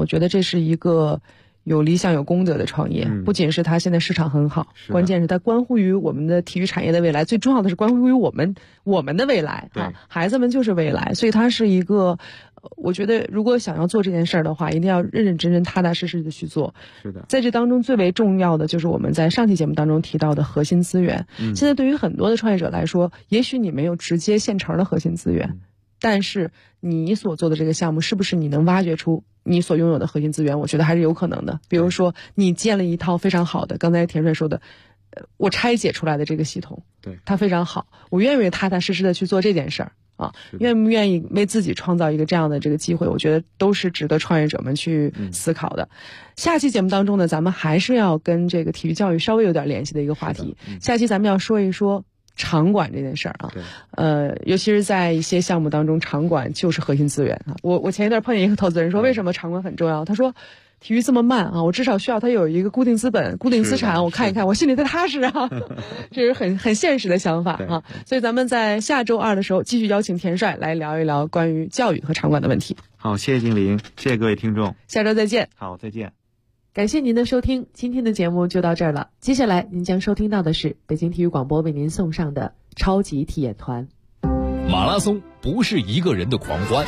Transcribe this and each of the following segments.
我觉得这是一个有理想有功德的创业，不仅是它现在市场很好，关键是它关乎于我们的体育产业的未来，最重要的是关乎于我们的未来啊，孩子们就是未来，所以它是一个，我觉得如果想要做这件事儿的话，一定要认认真真、踏踏实实的去做。 是的， 在这当中最为重要的就是我们在上期节目当中提到的核心资源。现在对于很多的创业者来说，也许你没有直接现成的核心资源，但是你所做的这个项目是不是你能挖掘出你所拥有的核心资源，我觉得还是有可能的。比如说你建了一套非常好的，刚才田帅说的我拆解出来的这个系统， 对， 它非常好，我愿不愿意踏踏实实的去做这件事儿啊？愿不愿意为自己创造一个这样的这个机会，我觉得都是值得创业者们去思考的。下期节目当中呢，咱们还是要跟这个体育教育稍微有点联系的一个话题。下期咱们要说一说场馆这件事儿啊，尤其是在一些项目当中，场馆就是核心资源啊。我前一段碰见一个投资人说，为什么场馆很重要？他说，体育这么慢啊，我至少需要它有一个固定资本、固定资产，我看一看，我心里才踏实啊。这是很现实的想法啊。所以咱们在下周二的时候继续邀请田帅来聊一聊关于教育和场馆的问题。 好，谢谢金玲，谢谢各位听众， 下周再见。 好，再见。 感谢您的收听，今天的节目就到这儿了。接下来您将收听到的是北京体育广播为您送上的超级体验团。 马拉松不是一个人的狂欢，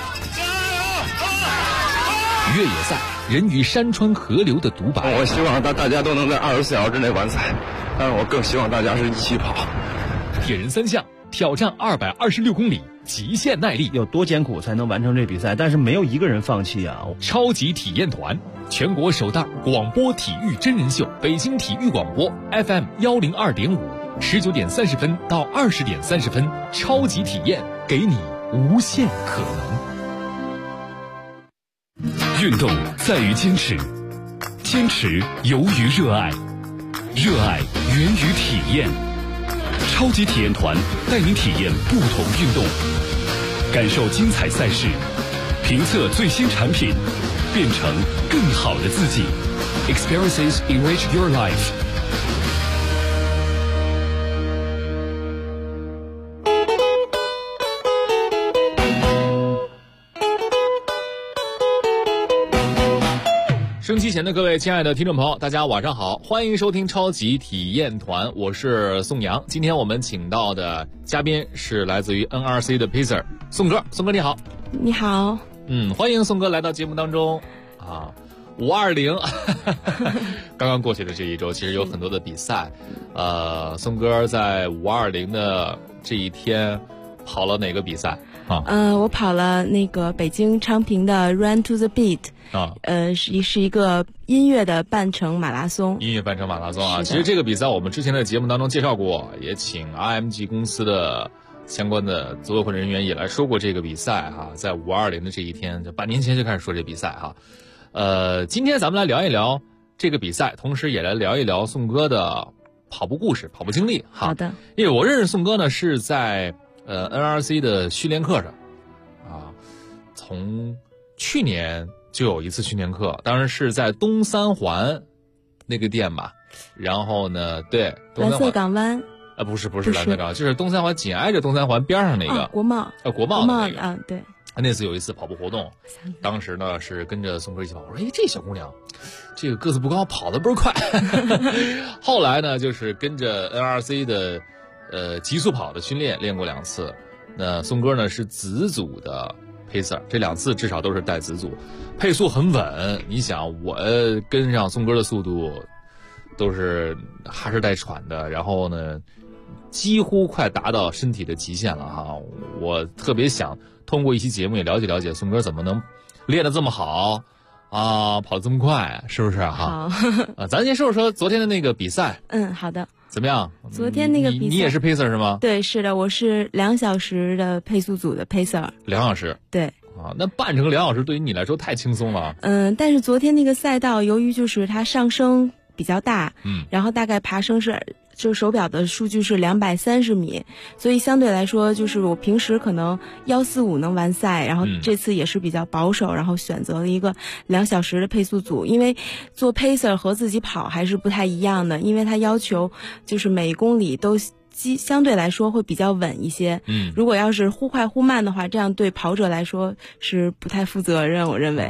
越野赛人与山川河流的独白。 我希望大家都能在24小时之内完赛，但是我更希望大家是一起跑。 铁人三项挑战226公里，极限耐力， 有多艰苦才能完成这比赛，但是没有一个人放弃啊！ 超级体验团，全国首档广播体育真人秀，北京体育广播 FM102.5，19点30分到20点30分，超级体验，给你无限可能。运动在于坚持，坚持由于热爱，热爱源于体验。超级体验团带您体验不同运动，感受精彩赛事，评测最新产品，变成更好的自己。Experiences enrich your life。升旗前的各位亲爱的听众朋友，大家晚上好，欢迎收听超级体验团，我是宋阳。今天我们请到的嘉宾是来自于 NRC 的 Pacer 宋哥，宋哥你好。 你好。 欢迎宋哥来到节目当中啊。520刚刚过去的这一周其实有很多的比赛，宋哥在520的这一天跑了哪个比赛啊？ 我跑了那个北京昌平的 Run to the Beat 啊，是一个音乐的半程马拉松。 音乐半程马拉松啊，其实这个比赛我们之前的节目当中介绍过，也请 RMG 公司的相关的组委会人员也来说过这个比赛哈，在520的这一天，就半年前就开始说这比赛哈。今天咱们来聊一聊这个比赛，同时也来聊一聊宋哥的跑步故事、跑步经历哈。 好的。 因为我认识宋哥呢是在NRC 的训练课上啊，从去年就有一次训练课，当然是在东三环那个店吧。然后呢，对， 蓝色港湾。 不是蓝色港湾，就是东三环紧挨着东三环边上那个。 国贸。 国贸的那个。 啊，对。 那次有一次跑步活动，当时呢是跟着宋哥一起跑，我说这小姑娘这个个子不高，跑得倍儿快后来呢就是跟着 NRC 的极速跑的训练练过2次，那宋哥呢是子组的 Pacer， 这2次至少都是带子组，配速很稳。你想我跟上宋哥的速度都是哈是带喘的，然后呢几乎快达到身体的极限了哈。我特别想通过一期节目也了解了解宋哥怎么能练得这么好啊，跑得这么快，是不是哈？好咱先说说昨天的那个比赛。 好的。 怎么样？ 昨天那个比赛你也是 Pacer 是吗？ 对，是的，我是2小时的配速组的 Pacer。 2小时？对。啊，那半程2小时对于你来说太轻松了。 但是昨天那个赛道由于就是它上升比较大，然后大概爬升就手表的数据是230米，所以相对来说就是我平时可能145能完赛，然后这次也是比较保守，然后选择了一个2小时的配速组，因为做 Pacer 和自己跑还是不太一样的，因为它要求就是每公里都相对来说会比较稳一些。如果要是忽快忽慢的话，这样对跑者来说是不太负责任，我认为。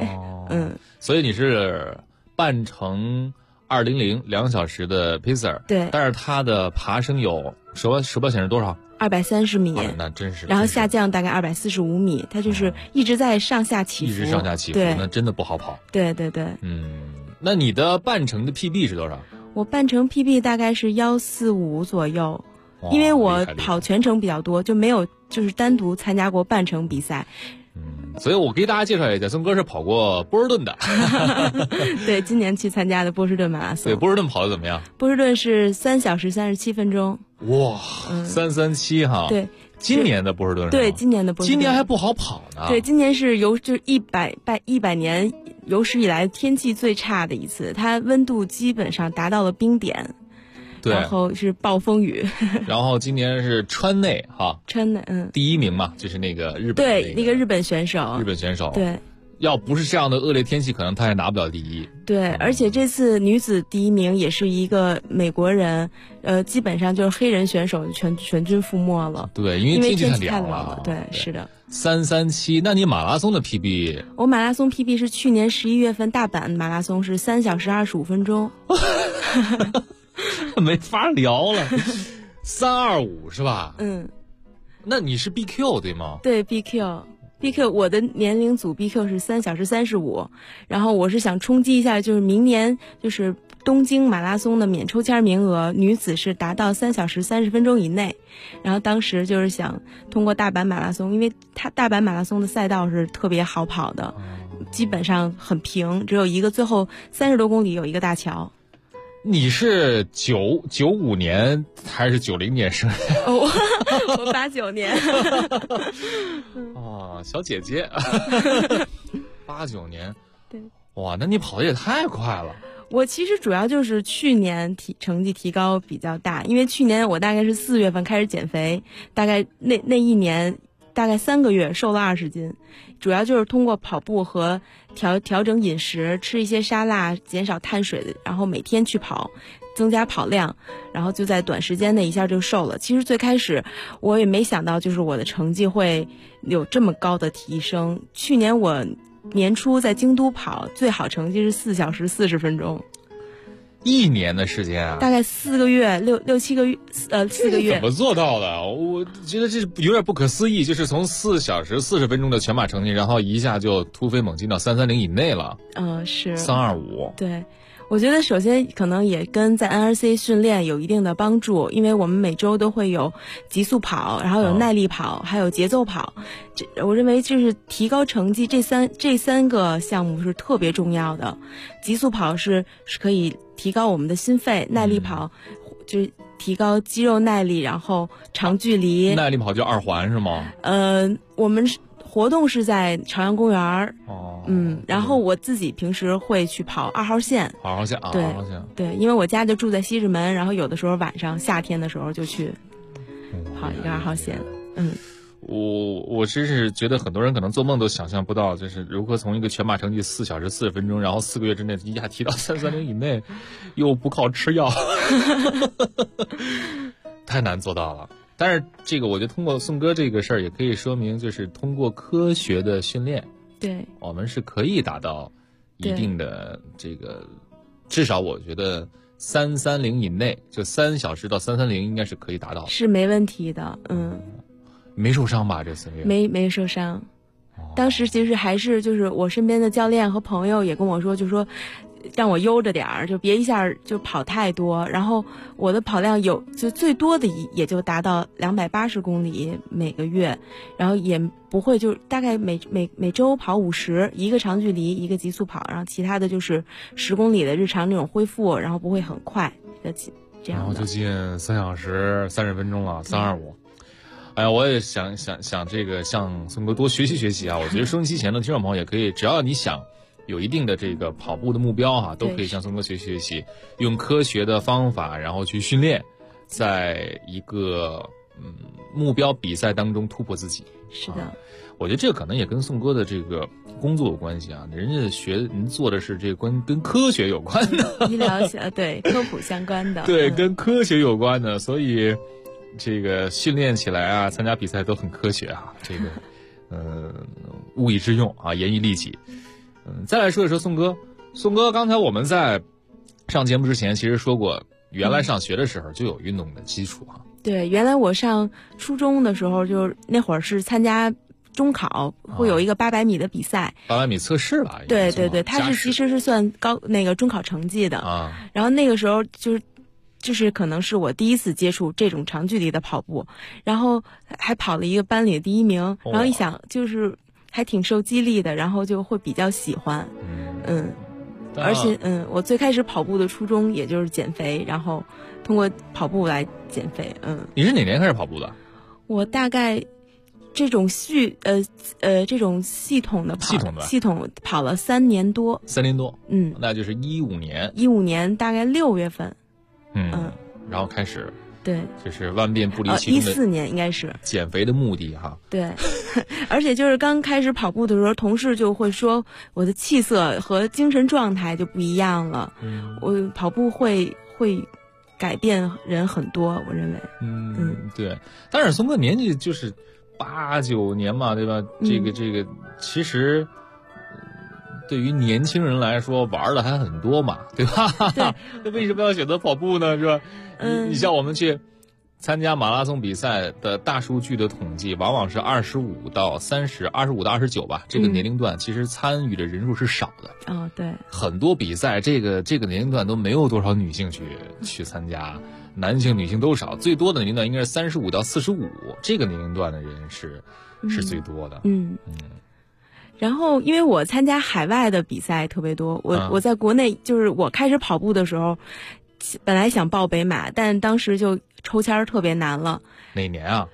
所以你是半程200 2小时的 pacer， 对， 但是它的爬升有手表显示多少 ？230米， 那真是。 然后下降大概245米，它就是一直在上下起伏， 一直上下起伏，那真的不好跑。 对， 那你的半程的 PB 是多少？ 我半程 PB 大概是145左右，因为我跑全程比较多，就没有就是单独参加过半程比赛。 所以我给大家介绍一下，宋哥是跑过波士顿的。 对，今年去参加的波士顿马拉松。 对，波士顿跑的怎么样？ 波士顿是3小时37分钟。 哇，337哈。 对， 今年的波士顿是吧？ 对，今年的波士顿。 今年还不好跑呢。 对，今年是就是100年有史以来天气最差的一次，它温度基本上达到了冰点。 对， 然后是暴风雨， 然后今年是川内哈， 川内第1名嘛，就是那个日本对那个日本选手，对， 要不是这样的恶劣天气，可能他也拿不了第1。 对，而且这次女子第1名也是一个美国人，基本上就是黑人选手全军覆没了。 对，因为天气太凉了。对，是的。 337，那你马拉松的 PB？ 我马拉松 PB 是去年11月份大阪马拉松是3小时25分钟。 没法聊了，325是吧？那你是 BQ 对吗？ 对 BQ，我的年龄组 BQ 是3小时35，然后我是想冲击一下，就是明年就是东京马拉松的免抽签名额，女子是达到3小时30分钟以内，然后当时就是想通过大阪马拉松，因为它大阪马拉松的赛道是特别好跑的，基本上很平，只有一个最后30多公里有一个大桥。 你是95年还是90年生人？ 我89年。 小姐姐。89年。 对。 哇，那你跑的也太快了。 我其实主要就是去年成绩提高比较大，因为去年我大概是4月份开始减肥，大概那一年大概3个月瘦了20斤，主要就是通过跑步和调整饮食，吃一些沙拉，减少碳水的，然后每天去跑，增加跑量，然后就在短时间内一下就瘦了。其实最开始我也没想到，就是我的成绩会有这么高的提升。去年我年初在京都跑，最好成绩是4小时40分钟。 1年的时间啊， 大概4个月，6-7个月，4个月。 怎么做到的？我觉得这是有点不可思议，就是从4小时40分钟的全马成绩，然后一下就突飞猛进到330以内了。 是 325。 对，我觉得首先可能也跟在 NRC 训练有一定的帮助，因为我们每周都会有极速跑，然后有耐力跑，还有节奏跑。我认为就是提高成绩这三个项目是特别重要的。极速跑是可以提高我们的心肺，耐力跑就是提高肌肉耐力，然后长距离。 耐力跑就2环是吗？ 我们活动是在朝阳公园。然后我自己平时会去跑2号线。 2号线啊， 对 2号线。 对，因为我家就住在西直门，然后有的时候晚上夏天的时候就去跑一个2号线。 我真是觉得很多人可能做梦都想象不到，就是如何从一个全马成绩4小时40分钟，然后4个月之内一下提到330以内，又不靠吃药，太难做到了。但是这个我觉得通过宋哥这个事儿也可以说明，就是通过科学的训练， 对， 我们是可以达到一定的这个，至少我觉得330以内，就3小时到330应该是可以达到的， 是没问题的。 没受伤吧？这次没受伤。当时其实还是就是我身边的教练和朋友也跟我说，就说让我悠着点儿，就别一下就跑太多。然后我的跑量就最多的也就达到280公里每个月，然后也不会就大概每周跑50，一个长距离一个极速跑，然后其他的就是10公里的日常那种恢复，然后不会很快的这样的。 然后就近3小时30分钟了，325。哎呀，我也想这个向宋哥多学习啊！我觉得收音机前的听众朋友也可以，只要你想有一定的这个跑步的目标哈，都可以向宋哥学习，用科学的方法，然后去训练，在一个目标比赛当中突破自己。 是的， 我觉得这可能也跟宋哥的这个工作有关系啊，人做的是这个跟科学有关的， 医疗对科普相关的， 对，跟科学有关的，所以。这个训练起来啊，参加比赛都很科学啊，这个物以致用啊，严以律己。 再来说一说宋哥。宋哥，刚才我们在上节目之前其实说过，原来上学的时候就有运动的基础啊。 对，原来我上初中的时候，就是那会儿是参加中考，会有一个800米的比赛 ，800米测试吧？ 对对对，它是其实是算那个中考成绩的啊。 然后那个时候就是可能是我第一次接触这种长距离的跑步，然后还跑了一个班里的第1名，然后一想就是还挺受激励的，然后就会比较喜欢，而且我最开始跑步的初衷也就是减肥，然后通过跑步来减肥。 你是哪年开始跑步的？ 我大概这种这种系统跑了3年多。 3年多，那就是15年。 15年大概6月份， 然后开始。 对， 就是万变不离其宗的 14年应该是减肥的目的哈。 对，而且就是刚开始跑步的时候，同事就会说我的气色和精神状态就不一样了。我跑步会改变人很多，我认为。 对。但是松哥年纪就是8、9年嘛，对吧？这个其实对于年轻人来说玩的还很多嘛，对吧？那为什么要选择跑步呢？是吧？你像我们去参加马拉松比赛的大数据的统计，往往是25到30、25到29吧，这个年龄段其实参与的人数是少的。 对， 很多比赛这个年龄段都没有多少女性去参加，男性女性都少，最多的年龄段应该是35到45，这个年龄段的人是最多的。 然后因为我参加海外的比赛特别多，我在国内就是我开始跑步的时候，本来想报北马，但当时就抽签特别难了。 哪年啊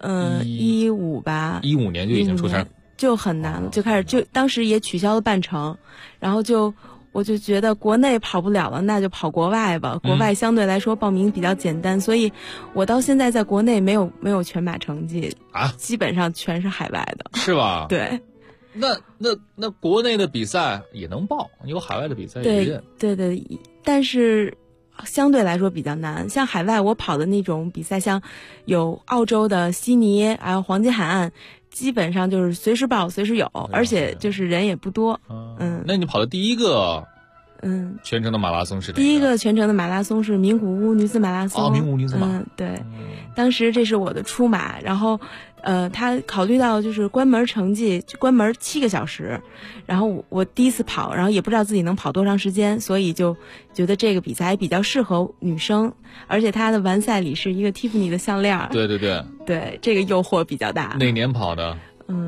？15吧。 15年就已经抽签， 就很难了，就开始当时也取消了半程，然后我就觉得国内跑不了了，那就跑国外吧。国外相对来说报名比较简单，所以我到现在在国内没有全马成绩啊， 基本上全是海外的。 是吧？ 对。 那国内的比赛也能报，有海外的比赛也认。 对，但是相对来说比较难。像海外我跑的那种比赛，像有澳洲的悉尼，还有黄金海岸，基本上就是随时报随时有，而且就是人也不多。 那你跑的第一个全程的马拉松是哪个？ 第一个全程的马拉松是名古屋女子马拉松。 名古屋女子马。 对，当时这是我的初马，然后他考虑到就是关门成绩，关门7个小时，然后我第一次跑，然后也不知道自己能跑多长时间，所以就觉得这个比赛比较适合女生，而且它的完赛礼是一个 Tiffany 的项链。 对， 这个诱惑比较大。 哪年跑的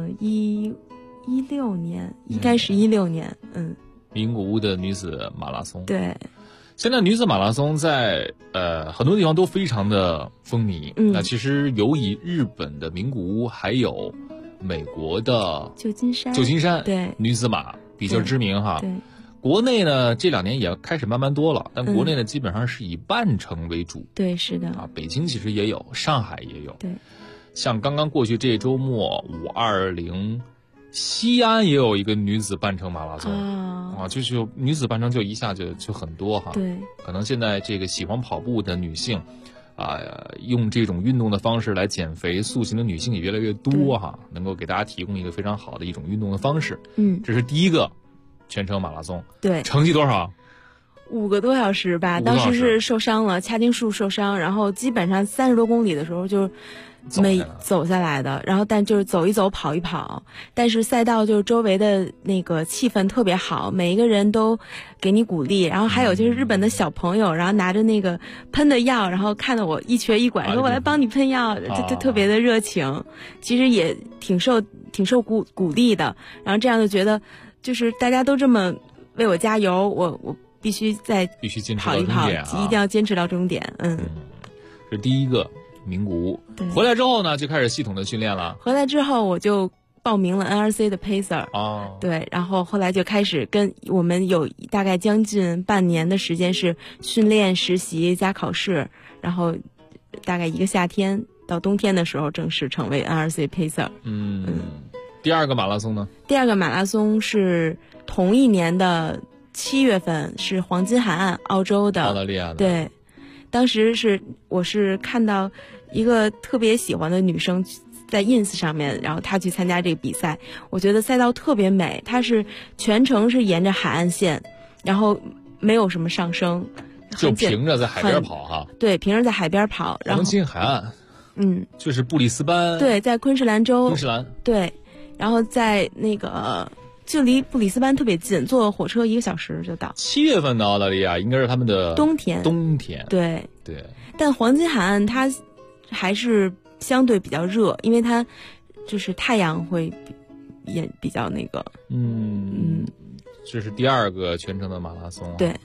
？16年，应该是16年。 名古屋的女子马拉松。 对。 现在女子马拉松在很多地方都非常的风靡。那其实有以日本的名古屋，还有美国的旧金山对女子马比较知名哈。 对。 国内呢这2年也开始慢慢多了，但国内呢基本上是以半程为主。 对，是的。 北京其实也有，上海也有。 对。 像刚刚过去这周末520。西安也有一个女子半程马拉松就是女子半程就一下就很多哈。 对， 可能现在这个喜欢跑步的女性用这种运动的方式来减肥塑形的女性也越来越多哈，能够给大家提供一个非常好的一种运动的方式。这是第一个全程马拉松。 对， 成绩多少 ？5个多小时吧。当时是受伤了，髂胫束受伤，然后基本上30多公里的时候就走下来的，然后但就是走一走跑一跑，但是赛道就是周围的那个气氛特别好，每一个人都给你鼓励，然后还有就是日本的小朋友，然后拿着那个喷的药，然后看到我一瘸一拐，说我来帮你喷药，就特别的热情，其实也挺受鼓励的，然后这样就觉得就是大家都这么为我加油，我必须坚持跑一跑，一定要坚持到终点。 这是第一个。名古屋回来之后呢，就开始系统的训练了。 回来之后我就报名了 NRC 的 Pacer。对，然后后来就开始跟我们有大概将近半年的时间是训练、实习加考试，然后大概1个夏天到冬天的时候正式成为 NRC Pacer。 第二个马拉松呢？ 第二个马拉松是同一年的7月份，是黄金海岸，澳洲的， 澳大利亚的。 对。当时我是看到一个特别喜欢的女生在 ins 上面，然后他去参加这个比赛，我觉得赛道特别美，它是全程是沿着海岸线，然后没有什么上升， 就平着在海边跑哈。 对，平着在海边跑，然后黄金海岸，就是布里斯班， 对，在昆士兰州， 昆士兰， 对，然后在那个就离布里斯班特别近，坐火车1个小时就到。 7月份的澳大利亚应该是他们的冬天，对，但黄金海岸它还是相对比较热，因为它就是太阳会也比较那个， 这是第2个全程的马拉松， 对，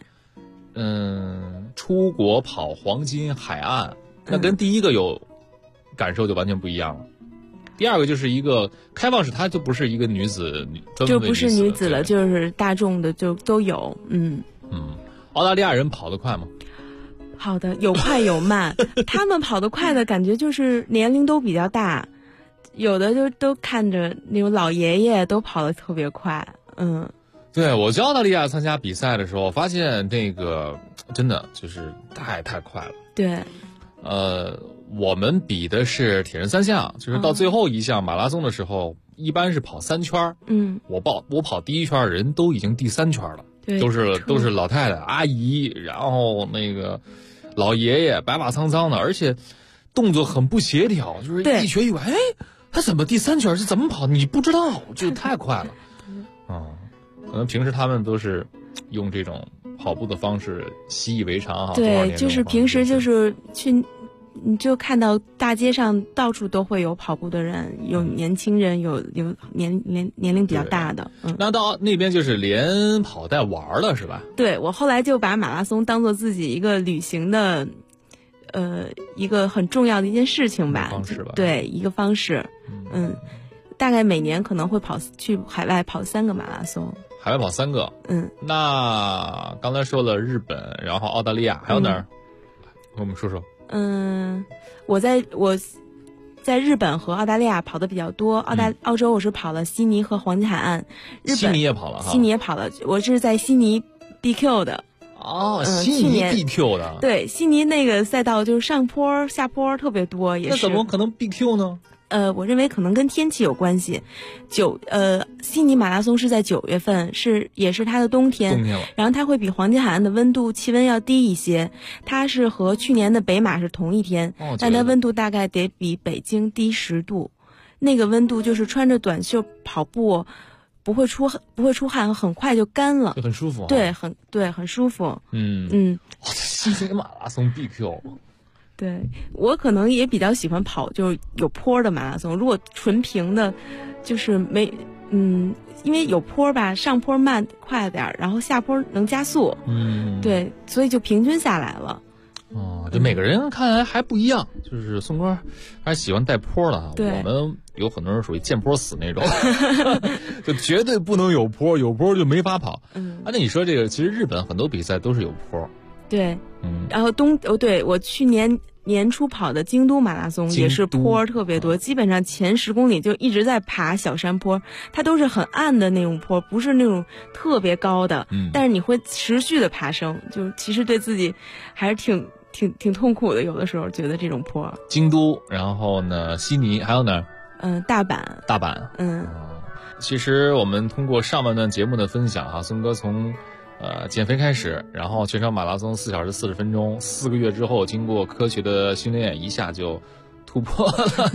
出国跑黄金海岸，那跟第1个有感受就完全不一样了。第2个就是一个开放式，它就不是一个女子， 就不是女子了，就是大众的就都有， 澳大利亚人跑得快吗？ 好的，有快有慢。他们跑得快的感觉就是年龄都比较大，有的就都看着那种老爷爷都跑得特别快。 对，我去澳大利亚参加比赛的时候，发现那个真的就是太快了。 对， 我们比的是铁人3项，就是到最后一项马拉松的时候，一般是跑3圈。我跑第1圈，人都已经第3圈了，都是老太太、阿姨，然后那个老爷爷白发苍苍的，而且动作很不协调，就是一瘸一拐。哎，他怎么第3圈是怎么跑？你不知道，就太快了。可能平时他们都是用这种跑步的方式习以为常哈。 对，就是平时就是去，你就看到大街上到处都会有跑步的人，有年轻人，有年龄比较大的。 那到那边就是连跑带玩了是吧？ 对，我后来就把马拉松当做自己一个旅行的，一个很重要的一件事情吧。 方式吧。 对，一个方式。大概每年可能会去海外跑3个马拉松。 海外跑3个。那刚才说了日本，然后澳大利亚，还有哪儿？跟我们说说。 我在日本和澳大利亚跑的比较多。澳洲我是跑了悉尼和黄金海岸。日本悉尼也跑了哈。 悉尼也跑了，我是在悉尼 BQ 的。 悉尼 BQ 的。 对，悉尼那个赛道就是上坡下坡特别多，也是。 那怎么可能 BQ 呢？ 我认为可能跟天气有关系。悉尼马拉松是在9月份，也是它的冬天了。 然后它会比黄金海岸的气温要低一些。它是和去年的北马是同一天，但它温度大概得比北京低10度。那个温度就是穿着短袖跑步，不会出汗，很快就干了， 就很舒服。 对，很舒服。 悉尼马拉松 BQ。 对，我可能也比较喜欢跑就是有坡的马拉松。如果纯平的，就是因为有坡吧，上坡快点，然后下坡能加速。对，所以就平均下来了。 就每个人看来还不一样，就是宋哥还是喜欢带坡的哈。我们有很多人属于见坡死那种，就绝对不能有坡，有坡就没法跑。那你说这个，其实日本很多比赛都是有坡。 对，然后我去年年初跑的京都马拉松也是坡特别多，基本上前10公里就一直在爬小山坡，它都是很暗的那种坡，不是那种特别高的，但是你会持续的爬升，就其实对自己还是挺痛苦的，有的时候觉得这种坡。 京都，然后呢悉尼，还有哪儿？ 大阪。 其实我们通过上半段节目的分享哈，宋哥从减肥开始，然后全场马拉松4小时40分钟，4个月之后经过科学的训练，一下就突破了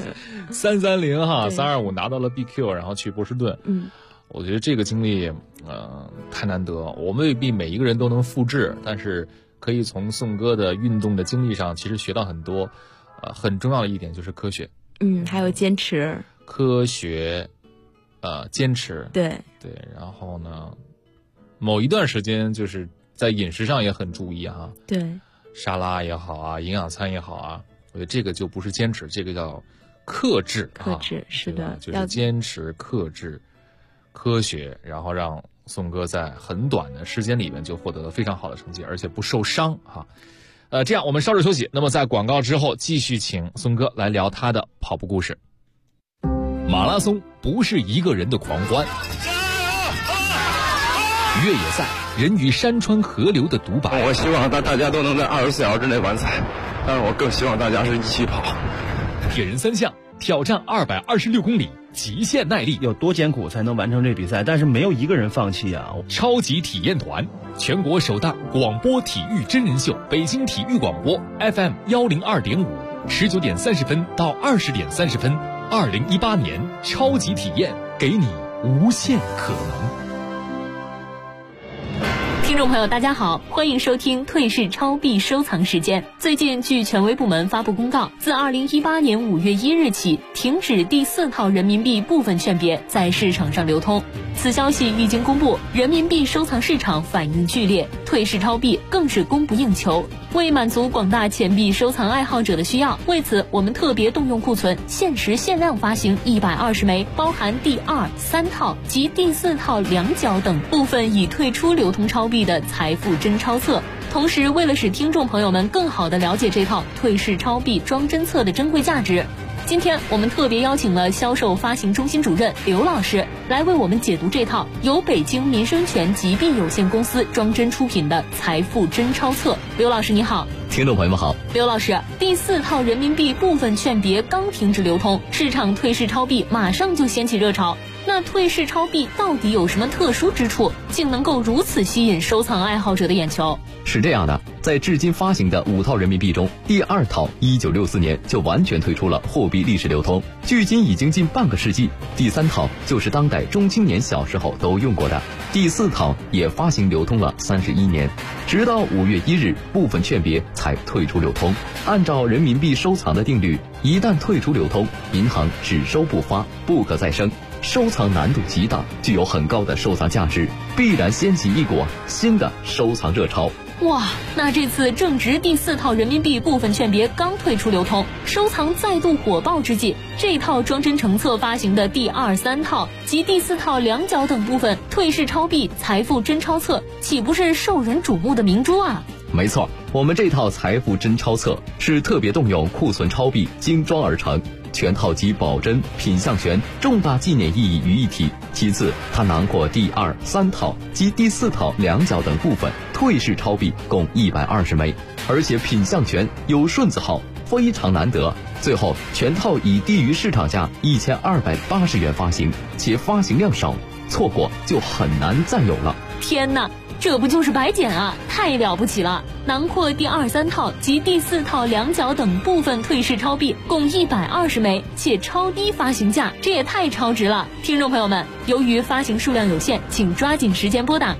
330哈，325拿到了 BQ， 然后去波士顿。我觉得这个经历太难得，我们未必每一个人都能复制，但是可以从宋哥的运动的经历上其实学到很多。很重要的一点就是科学， 还有坚持。 科学，坚持。 对， 然后呢某一段时间就是在饮食上也很注意哈。 对， 沙拉也好啊，营养餐也好啊，我觉得这个就不是坚持，这个叫克制。 克制，是的， 就是坚持、克制、科学，然后让宋哥在很短的时间里面就获得了非常好的成绩，而且不受伤哈。这样我们稍事休息，那么在广告之后继续请宋哥来聊他的跑步故事。马拉松不是一个人的狂欢，越野赛人与山川河流的独白。 我希望大家都能在24小时之内完赛，但是我更希望大家是一起跑。 铁人3项挑战226公里，极限耐力。 有多艰苦才能完成这比赛？但是没有一个人放弃啊！ 超级体验团，全国首档广播体育真人秀，北京体育广播 FM 102.5，19点30分到20点30分，2018年超级体验，给你无限可能。 听众朋友大家好，欢迎收听退市超币收藏时间。最近据权威部门发布公告，自2018年5月1日起停止第4套人民币部分券别在市场上流通。此消息一经公布，人民币收藏市场反应剧烈，退市超币更是供不应求。为满足广大钱币收藏爱好者的需要，为此我们特别动用库存，限时限量发行120枚，包含第2、3套及第4套两角等部分已退出流通超币的财富真钞册。同时，为了使听众朋友们更好地了解这套退市超币装真册的珍贵价值，今天我们特别邀请了销售发行中心主任刘老师来为我们解读这套由北京民生权集币有限公司装真出品的财富真钞册。刘老师你好。 听众朋友们好。 刘老师，第4套人民币部分券别刚停止流通，市场退市超币马上就掀起热潮。那退市超币到底有什么特殊之处，竟能够如此吸引收藏爱好者的眼球？ 是这样的，在至今发行的5套人民币中，第2套1964年就完全退出了货币历史流通，距今已经近半个世纪。第3套就是当代中青年小时候都用过的，第4套也发行流通了31年，直到5月1日部分券别才退出流通。按照人民币收藏的定律，一旦退出流通，银行只收不发，不可再生，收藏难度极大，具有很高的收藏价值，必然掀起一股新的收藏热潮。 哇，那这次正值第4套人民币部分券别刚退出流通，收藏再度火爆之际，这套装真成册发行的第2、3套及第4套两角等部分退市超币财富真钞册，岂不是受人瞩目的明珠啊？ 没错，我们这套财富真钞册是特别动用库存超币精装而成，全套集保真、品相权重大纪念意义于一体。其次，它囊括第2、3套及第4套两角等部分退市超币共120枚，而且品相权有顺字号，非常难得。最后，全套以低于市场价1280元发行，且发行量少，错过就很难再有了。 天哪！这不就是白捡啊，太了不起了！囊括第2、3套及第4套两角等部分退市超币共120枚，且超低发行价，这也太超值了！听众朋友们，由于发行数量有限，请抓紧时间拨打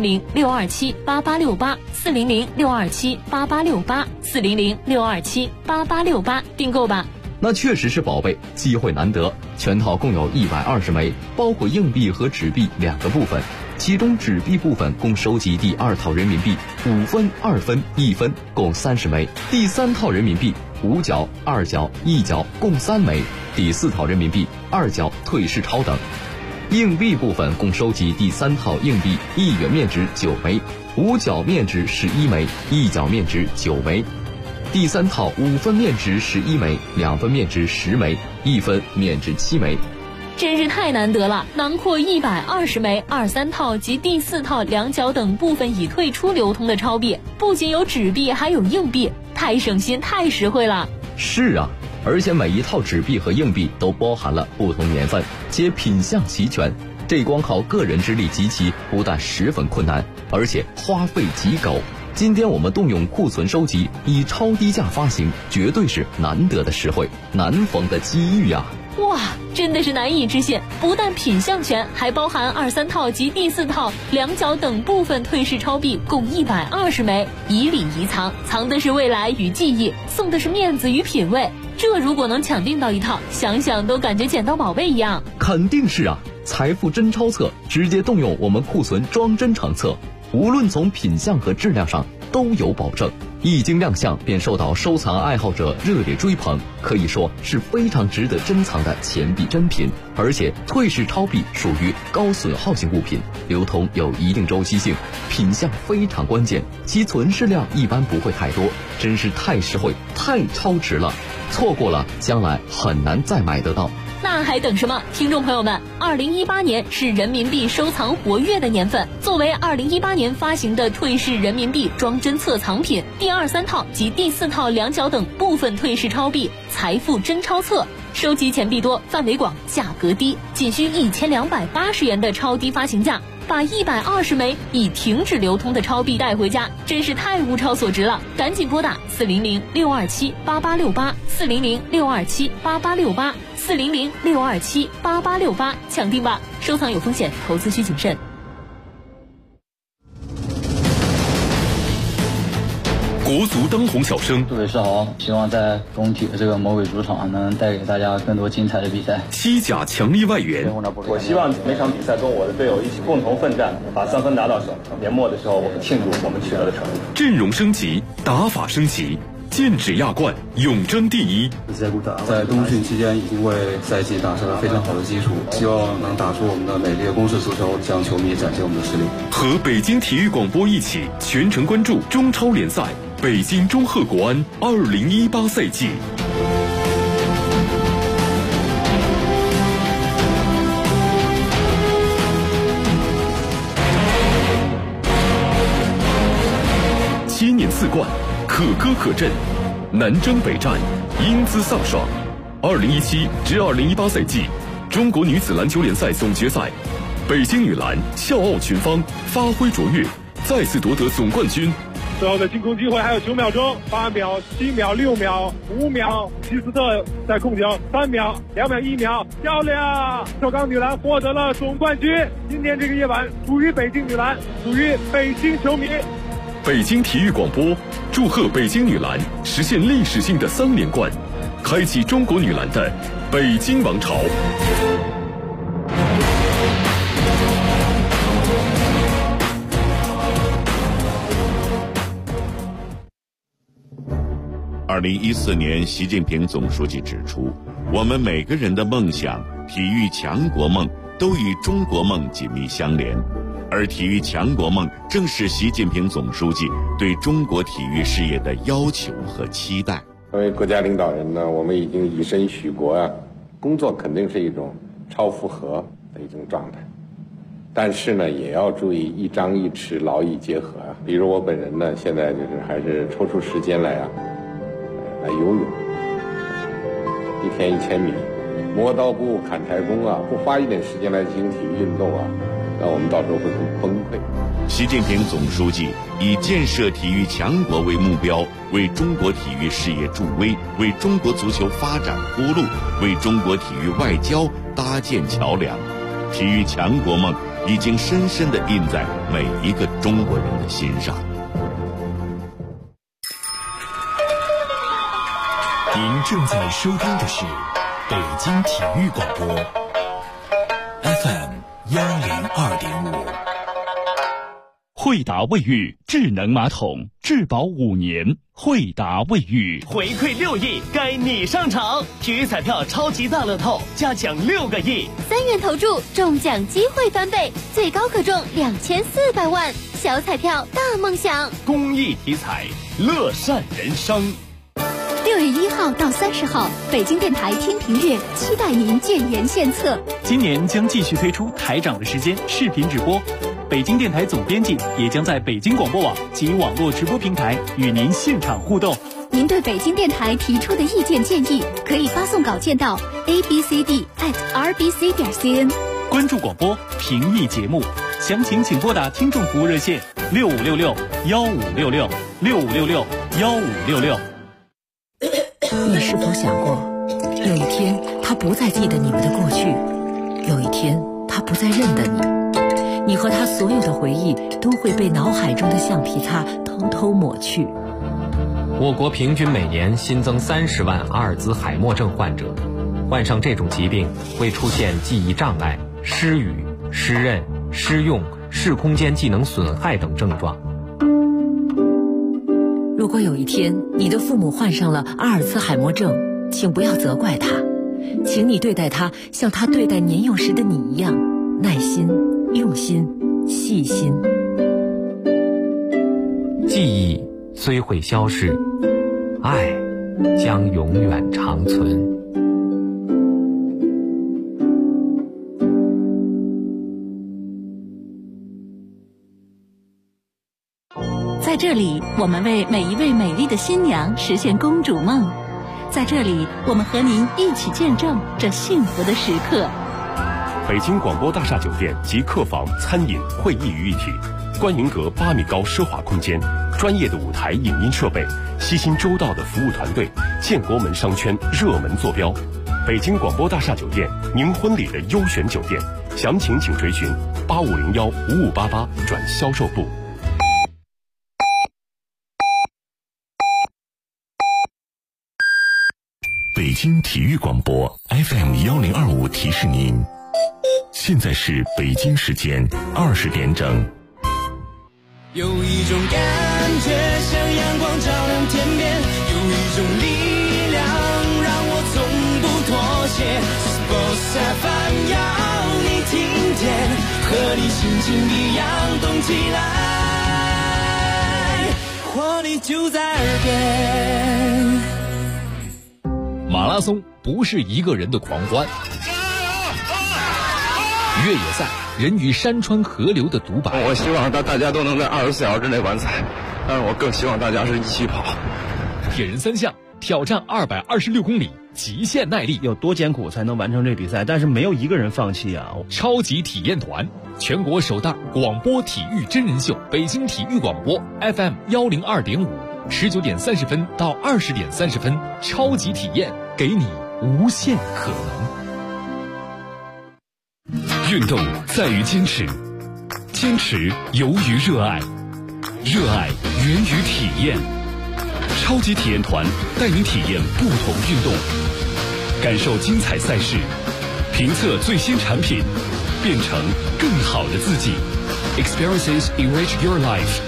400-627-8868，400-627-8868，400-627-8868订购吧。 那确实是宝贝，机会难得。全套共有120枚，包括硬币和纸币2个部分。其中纸币部分共收集第2套人民币5分、2分、1分共30枚，第3套人民币5角、2角、1角共3枚，第4套人民币2角退市钞等。硬币部分共收集第3套硬币1元面值9枚，5角面值11枚，1角面值9枚，第3套5分面值11枚，2分面值10枚，1分面值7枚。 真是太难得了，囊括120枚2、3套及第4套两角等部分已退出流通的超币，不仅有纸币还有硬币，太省心太实惠了。 是啊，而且每一套纸币和硬币都包含了不同年份，且品相齐全，这光靠个人之力集齐不但十分困难，而且花费极高。今天我们动用库存收集，以超低价发行，绝对是难得的实惠，难逢的机遇啊！ 哇，真的是难以置信！不但品相权，还包含2、3套及第4套两角等部分退市超币共120枚，以礼遗藏，藏的是未来与记忆，送的是面子与品味。这如果能抢订到一套，想想都感觉捡到宝贝一样。 肯定是啊！财富真钞册直接动用我们库存装真成册，无论从品相和质量上都有保证，一经亮相便受到收藏爱好者热烈追捧，可以说是非常值得珍藏的钱币珍品。而且退市超币属于高损耗性物品，流通有一定周期性，品相非常关键，其存世量一般不会太多，真是太实惠太超值了，错过了将来很难再买得到。 那还等什么？听众朋友们，2018年是人民币收藏活跃的年份。作为2018年发行的退市人民币装帧册藏品第2、3套及第4套两角等部分退市钞币财富真钞册，收集钱币多、范围广、价格低，仅需1280元的超低发行价，把120枚已停止流通的钞币带回家，真是太物超所值了！赶紧拨打400-627-8868，400-627-8868，400-627-8868，抢定吧！收藏有风险，投资需谨慎。 国足当红小生， 杜伟是好，希望在工体的这个魔鬼主场能带给大家更多精彩的比赛。 西甲强力外援， 我希望每场比赛跟我的队友一起共同奋战，把3分拿到手。年末的时候，我们庆祝我们取得的成绩。 阵容升级，打法升级，剑指亚冠，永争第一。 在冬训期间已经为赛季打下了非常好的基础，希望能打出我们的美丽的攻势足球，向球迷展现我们的实力。 和北京体育广播一起全程关注中超联赛。北京中赫国安2018赛季。7年4冠，可歌可阵，南征北战，英姿飒爽。2017至2018赛季中国女子篮球联赛总决赛，北京女篮笑傲群芳，发挥卓越，再次夺得总冠军。 最后的进攻机会还有9秒钟，8秒、7秒、6秒、5秒，希斯特在控球，3秒、2秒、1秒，漂亮！首钢女篮获得了总冠军。今天这个夜晚属于北京女篮，属于北京球迷。 北京体育广播祝贺北京女篮实现历史性的3连冠，开启中国女篮的北京王朝。 2014年，习近平总书记指出，我们每个人的梦想、体育强国梦都与中国梦紧密相连，而体育强国梦正是习近平总书记对中国体育事业的要求和期待。 作为国家领导人呢，我们已经以身许国啊，工作肯定是一种超负荷的一种状态，但是呢，也要注意一张一弛，劳逸结合啊。比如我本人呢，现在就是还是抽出时间来游泳，1天1000米，磨刀不误砍柴工啊，不花一点时间来进行体育运动啊，那我们到时候会很崩溃。 习近平总书记以建设体育强国为目标，为中国体育事业助威，为中国足球发展铺路，为中国体育外交搭建桥梁。体育强国梦已经深深地印在每一个中国人的心上。 您正在收听的是北京体育广播 FM 102.5。 惠达卫浴智能马桶，质保5年。惠达卫浴回馈6亿，该你上场！体育彩票超级大乐透，加奖6个亿 ，3元投注，中奖机会翻倍，最高可中2400万。小彩票大梦想， 公益体彩，乐善人生。 6月1号到30号，北京电台听评月，期待您建言献策。 今年将继续推出台长的时间视频直播，北京电台总编辑也将在北京广播网及网络直播平台与您现场互动。 您对北京电台提出的意见建议，可以发送稿件到 abcd@rbc.cn。 关注广播，评议节目，详情请拨打听众服务热线6566-1566，6566-1566。 你是否想过，有一天他不再记得你们的过去，有一天他不再认得你，你和他所有的回忆都会被脑海中的橡皮擦偷偷抹去。 我国平均每年新增30万阿尔兹海默症患者，患上这种疾病会出现记忆障碍、失语、失认、失用、视空间技能损害等症状。 如果有一天你的父母患上了阿尔茨海默症，请不要责怪他，请你对待他像他对待年幼时的你一样，耐心、用心、细心。 记忆虽会消逝，爱将永远长存。 在这里，我们为每一位美丽的新娘实现公主梦。在这里，我们和您一起见证这幸福的时刻。 北京广播大厦酒店集客房、餐饮、会议于一体，观云阁8米高奢华空间，专业的舞台影音设备，悉心周到的服务团队，建国门商圈热门坐标。北京广播大厦酒店，您婚礼的优选酒店，详情请垂询8501-5588转销售部。 北京体育广播 FM1025提示您，现在是北京时间20点整。 有一种感觉像阳光照亮天边，有一种力量让我从不妥协。Sports FM 要你听见，和你心情一样动起来，活力就在耳边。 马拉松不是一个人的狂欢，越野赛人与山川河流的独白。 我希望大家都能在24小时之内完赛，但是我更希望大家是一起跑。 铁人3项挑战226公里，极限耐力， 有多艰苦才能完成这比赛？但是没有一个人放弃啊！ 超级体验团，全国首档广播体育真人秀，北京体育广播 FM102.5，19点30分到20点30分，超级体验，给你无限可能。运动在于坚持，坚持由于热爱，热爱源于体验。超级体验团带您体验不同运动，感受精彩赛事，评测最新产品，变成更好的自己。Experiences enrich your life。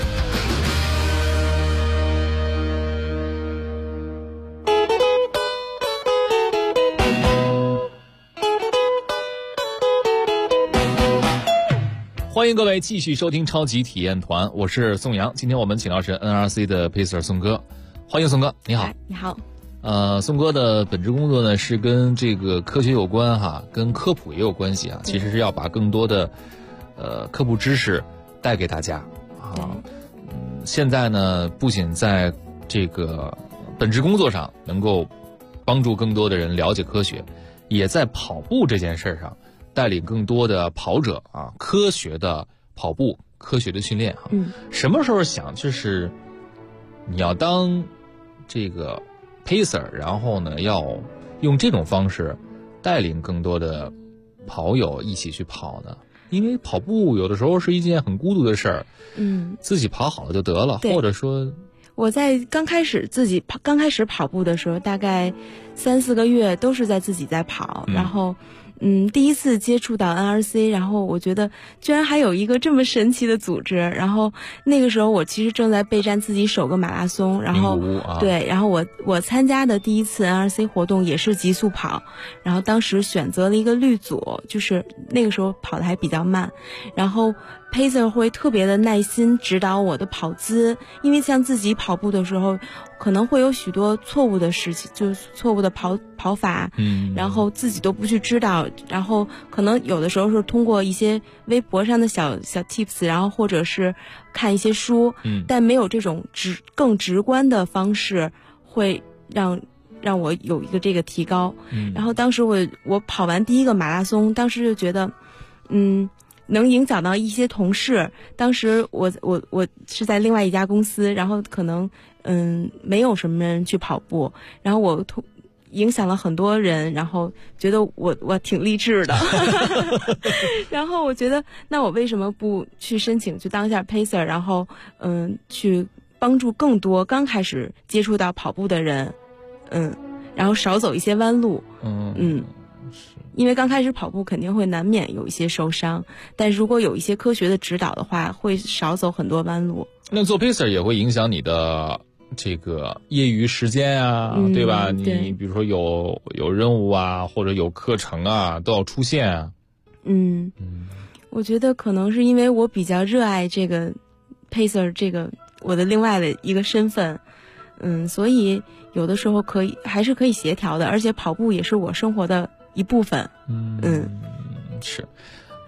欢迎各位继续收听超级体验团，我是宋阳。今天我们请到是 NRC 的 Pacer 宋哥，欢迎宋哥，你好。 你好。 宋哥的本职工作呢是跟这个科学有关哈，跟科普也有关系啊，其实是要把更多的科普知识带给大家啊。现在呢不仅在这个本职工作上能够帮助更多的人了解科学，也在跑步这件事上带领更多的跑者啊，科学的跑步，科学的训练哈。什么时候想就是你要当这个 pacer， 然后呢要用这种方式带领更多的跑友一起去跑呢？因为跑步有的时候是一件很孤独的事儿，自己跑好了就得了，或者说我在刚开始跑步的时候，大概3-4个月都是在自己在跑，然后第一次接触到 NRC， 然后我觉得居然还有一个这么神奇的组织。然后那个时候我其实正在备战自己首个马拉松，然后对，然后我参加的第一次 NRC 活动也是极速跑，然后当时选择了一个绿组，就是那个时候跑的还比较慢，然后Pacer 会特别的耐心指导我的跑姿，因为像自己跑步的时候可能会有许多错误的事情，就是错误的跑法，然后自己都不去知道，然后可能有的时候是通过一些微博上的小 tips， 然后或者是看一些书，但没有这种更直观的方式会让我有一个这个提高。然后当时我跑完第一个马拉松，当时就觉得能影响到一些同事。当时我是在另外一家公司，然后可能没有什么人去跑步，然后我影响了很多人，然后觉得我挺励志的然后我觉得那我为什么不去申请去当一下 Pacer， 然后去帮助更多刚开始接触到跑步的人，然后少走一些弯路。因为刚开始跑步肯定会难免有一些受伤，但如果有一些科学的指导的话，会少走很多弯路。 那做 Pacer 也会影响你的这个业余时间啊，对吧？你比如说有任务啊，或者有课程啊，都要出现啊。 我觉得可能是因为我比较热爱这个 Pacer 这个我的另外的一个身份，所以有的时候还是可以协调的，而且跑步也是我生活的一部分。 是。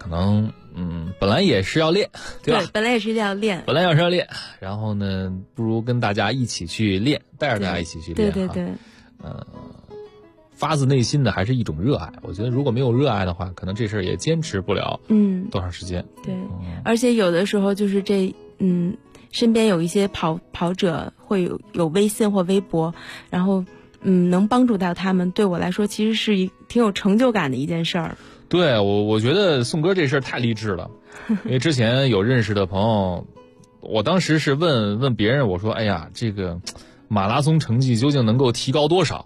可能本来也是要练，对吧？ 对，本来也是要练， 然后呢，不如跟大家一起去练，带着大家一起去练。 对， 发自内心的还是一种热爱。我觉得如果没有热爱的话，可能这事儿也坚持不了多长时间。 对，而且有的时候就是身边有一些跑者会有微信或微博，然后能帮助到他们，对我来说其实是挺有成就感的一件事儿。 对，我觉得宋哥这事儿太励志了，因为之前有认识的朋友，我当时是问别人，我说：“哎呀，这个马拉松成绩究竟能够提高多少？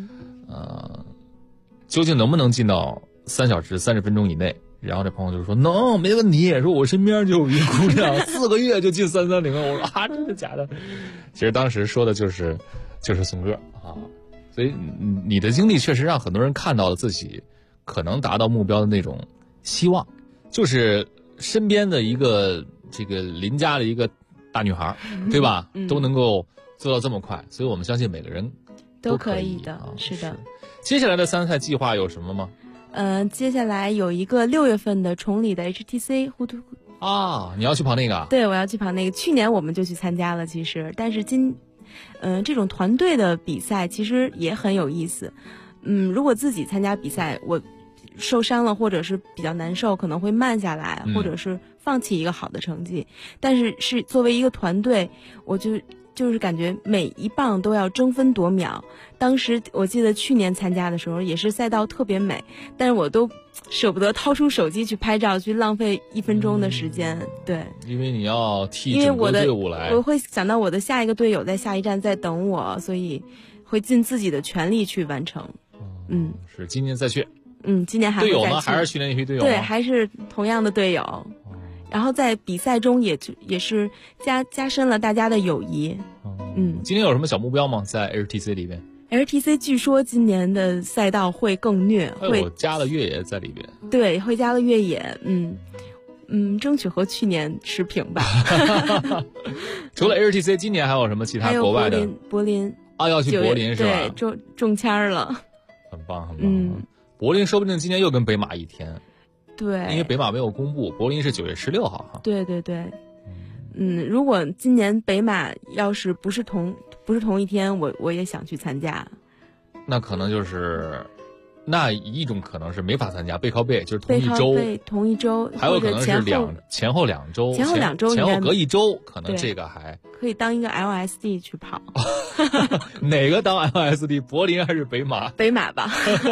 究竟能不能进到3小时30分钟以内？”然后这朋友就说能，没问题。说我身边就有一姑娘4个月就进330了。我说啊，真的假的？其实当时说的就是宋哥啊。所以你的经历确实让很多人看到了自己可能达到目标的那种希望，就是身边的一个这个邻家的一个大女孩，对吧？都能够做到这么快，所以我们相信每个人都可以的。是的。 接下来的参赛计划有什么吗？ 接下来有一个6月份的崇礼的 HTC 啊，你要去跑那个？ 对，我要去跑那个。去年我们就去参加了，其实，但是这种团队的比赛其实也很有意思。如果自己参加比赛，我受伤了或者是比较难受，可能会慢下来，或者是放弃一个好的成绩。但是作为一个团队，我就是感觉每一棒都要争分夺秒。当时我记得去年参加的时候，也是赛道特别美，但是我都舍不得掏出手机去拍照，去浪费1分钟的时间。对， 因为你要替整个队伍来， 我会想到我的下一个队友在下一站在等我，所以会尽自己的全力去完成。 是今年再去。 今年还会再去。 队友呢？还是去年那批队友？ 对，还是同样的队友。然后在比赛中也是加深了大家的友谊。 今年有什么小目标吗？在 HTC 里面 ？HTC 据说今年的赛道会更虐，会加了越野在里边。 对，会加了越野。争取和去年持平吧。 除了 HTC， 今年还有什么其他国外的？ 柏林啊，要去柏林是吧？ 对，中签了。 很棒，很棒。柏林说不定今年又跟北马一天。 对， 因为北马没有公布，柏林是9月16号哈。 对。如果今年北马要是不是同一天，我也想去参加。 那可能就是那一种可能是没法参加，背靠背就是同一周， 还有可能是前后2周， 前后隔1周，可能这个还可以当一个 LSD 去跑。 哪个当 LSD？ 柏林还是北马？ 北马吧。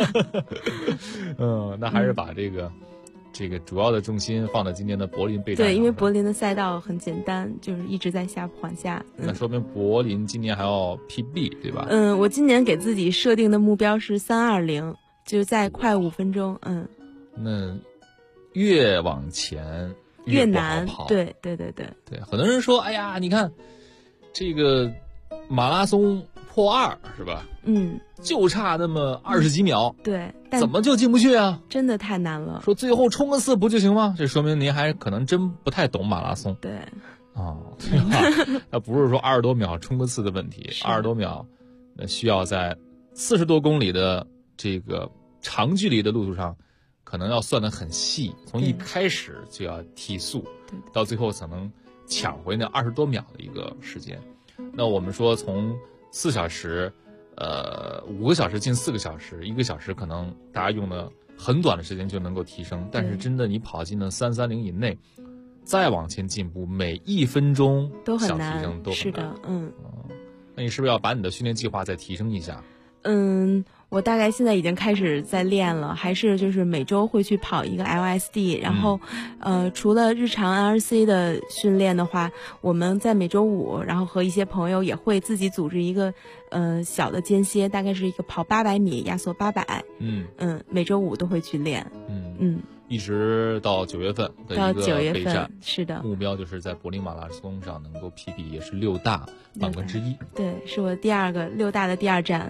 那还是把这个主要的重心放在今年的柏林备战。 对，因为柏林的赛道很简单，就是一直在缓下。 那说明柏林今年还要 PB 对吧？ 我今年给自己设定的目标是320，就是再快5分钟。 那越往前越难。对。 很多人说，哎呀，你看这个马拉松破2是吧？就差那么20几秒。 对， 怎么就进不去啊？ 真的太难了。 说最后冲个4不就行吗？这说明您还可能真不太懂马拉松。 对。 对吧？那不是说20多秒冲个4的问题，20多秒，那需要在40多公里的这个长距离的路途上，可能要算得很细，从一开始就要提速，到最后才能抢回那20多秒的一个时间。那我们说从4小时，5个小时进4个小时，1个小时可能大家用的很短的时间就能够提升，但是真的你跑进了330以内，再往前进步，每1分钟都很难，想提升都很难。 是的， 那你是不是要把你的训练计划再提升一下？ 我大概现在已经开始在练了，还是就是每周会去跑一个 LSD， 然后除了日常 NRC 的训练的话，我们在每周5，然后和一些朋友也会自己组织一个小的间歇，大概是一个跑800米压缩800，每周5都会去练， 一直到9月份的一个备战， 是的， 目标就是在柏林马拉松上能够 PB， 也是6大榜冠之一。 对，是我第2个6大的第2站。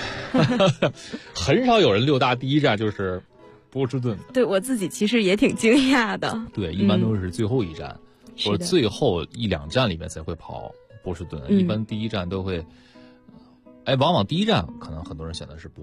很少有人6大第1站就是波士顿。 对，我自己其实也挺惊讶的。 对，一般都是最后一站，或者最后1、2站里面才会跑波士顿，一般第1站都会。往往第1站可能很多人选的是柏林，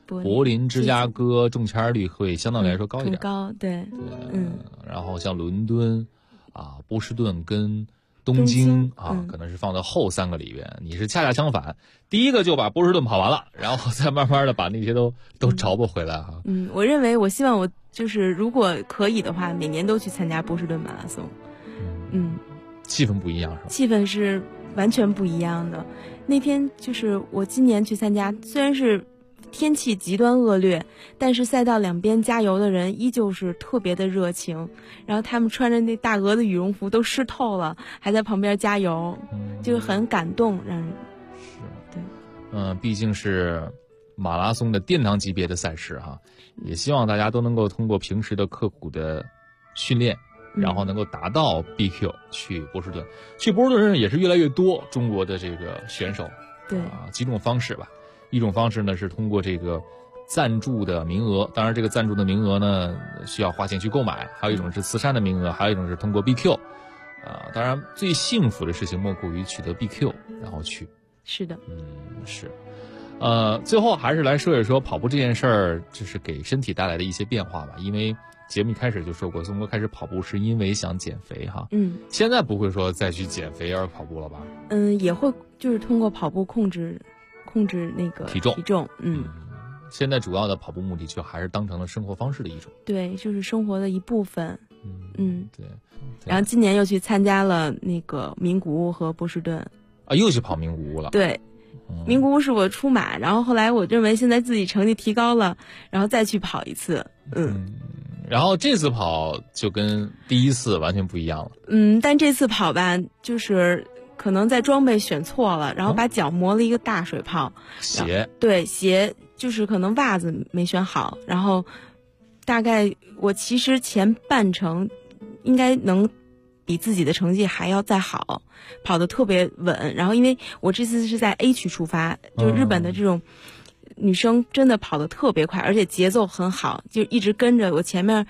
柏林、芝加哥中签率会相对来说高一点。 高，对。 然后像伦敦啊、波士顿跟东京啊，可能是放在后3个里边。你是恰恰相反，第一个就把波士顿跑完了，然后再慢慢的把那些都找补回来哈。 我希望我就是如果可以的话，每年都去参加波士顿马拉松。 气氛不一样是吧？ 气氛是完全不一样的。那天就是我今年去参加，虽然是天气极端恶劣，但是赛道两边加油的人依旧是特别的热情，然后他们穿着那大鹅的羽绒服都湿透了，还在旁边加油，就很感动，让人对。 毕竟是马拉松的殿堂级别的赛事哈，也希望大家都能够通过平时的刻苦的训练，然后能够达到 BQ 去波士顿。去波士顿也是越来越多中国的这个选手， 对几种方式吧。一种方式呢是通过这个赞助的名额，当然这个赞助的名额呢需要花钱去购买，还有一种是慈善的名额，还有一种是通过 BQ。当然最幸福的事情莫过于取得 BQ 然后去。 是的。 是。最后还是来说一说跑步这件事儿，就是给身体带来的一些变化吧。因为节目一开始就说过，松哥开始跑步是因为想减肥哈。现在不会说再去减肥而跑步了吧？ 也会，就是通过跑步控制那个体重。 现在主要的跑步目的就还是当成了生活方式的一种。 对，就是生活的一部分。 对。 然后今年又去参加了那个名古屋和波士顿。 又去跑名古屋了。 对。名古屋是我出马，然后后来我认为现在自己成绩提高了，然后再去跑一次。 然后这次跑就跟第一次完全不一样了。 但这次跑吧，就是可能在装备选错了，然后把脚磨了一个大水泡。 鞋就是可能袜子没选好，然后大概我其实前半程应该能比自己的成绩还要再好，跑得特别稳。然后因为我这次是在 A 区出发，就日本的这种女生真的跑得特别快，而且节奏很好，就一直跟着我前面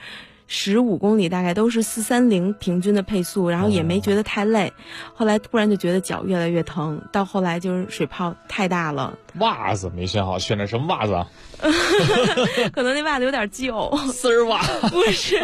15公里大概都是4:30平均的配速，然后也没觉得太累。后来突然就觉得脚越来越疼，到后来就是水泡太大了。 袜子没选好，选的什么袜子啊？ 可能那袜子有点旧， 丝儿袜。 不是。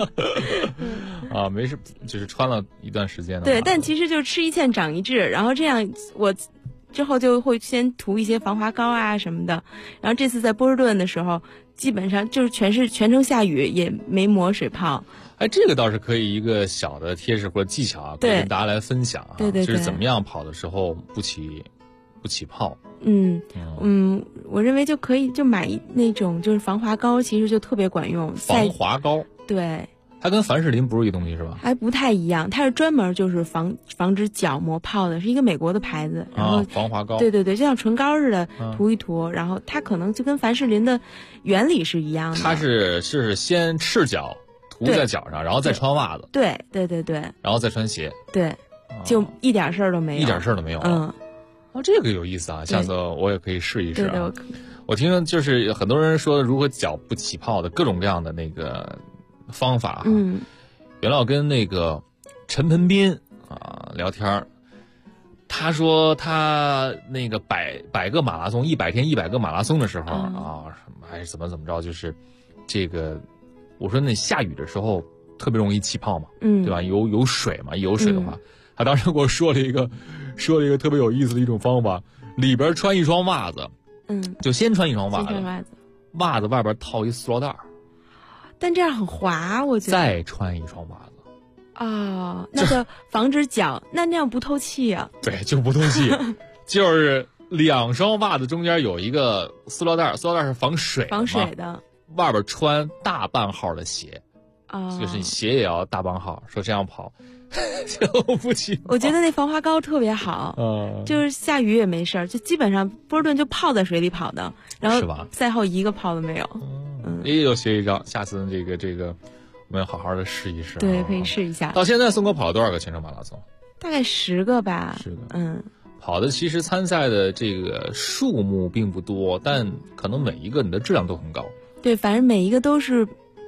没事，就是穿了一段时间了。 对，但其实就是吃一堑长一智，然后这样我之后就会先涂一些防滑膏啊什么的。然后这次在波士顿的时候，基本上就是全程下雨也没磨水泡。 这个倒是可以一个小的贴士或者技巧啊，可以跟大家来分享啊。 对， 就是怎么样跑的时候不起泡。 我认为就可以就买那种就是防滑膏，其实就特别管用。 防滑膏。 对。 它跟凡士林不是一个东西是吧？ 还不太一样，它是专门就是防止脚磨泡的，是一个美国的牌子。然后防滑膏。 对，就像唇膏似的涂一涂，然后它可能就跟凡士林的原理是一样的。 它是先赤脚涂在脚上，然后再穿袜子。 对。 然后再穿鞋。 对，就一点事儿都没有。 一点事儿都没有。这个有意思啊，下次我也可以试一试啊。 对， 我听就是很多人说如何脚不起泡的各种各样的那个方法。原来我跟那个陈盆斌聊天，他说他那个百个马拉松100天100个马拉松的时候还是怎么着，就是这个我说那下雨的时候特别容易起泡嘛，对吧？有水嘛，有水的话，他当时给我说了一个特别有意思的一种方法，里边穿一双袜子，就先穿一双袜子，袜子外边套一塑料袋。 但这样很滑，我觉得。 再穿一双袜子。 那就防止脚，那样不透气啊。 对，就不透气，就是2双袜子中间有一个塑料袋，塑料袋是防水的， 外边穿大半号的鞋，就是你鞋也要大半号，说这样跑就不起泡。 我觉得那防滑膏特别好，就是下雨也没事儿，就基本上波士顿就泡在水里跑的，然后赛后一个泡都没有。 又学一招，下次这个我们要好好的试一试。 对，可以试一下。 到现在宋哥跑了多少个全程马拉松？ 大概10个吧。 10个。跑的其实参赛的这个数目并不多，但可能每一个你的质量都很高。 对，反正每一个都是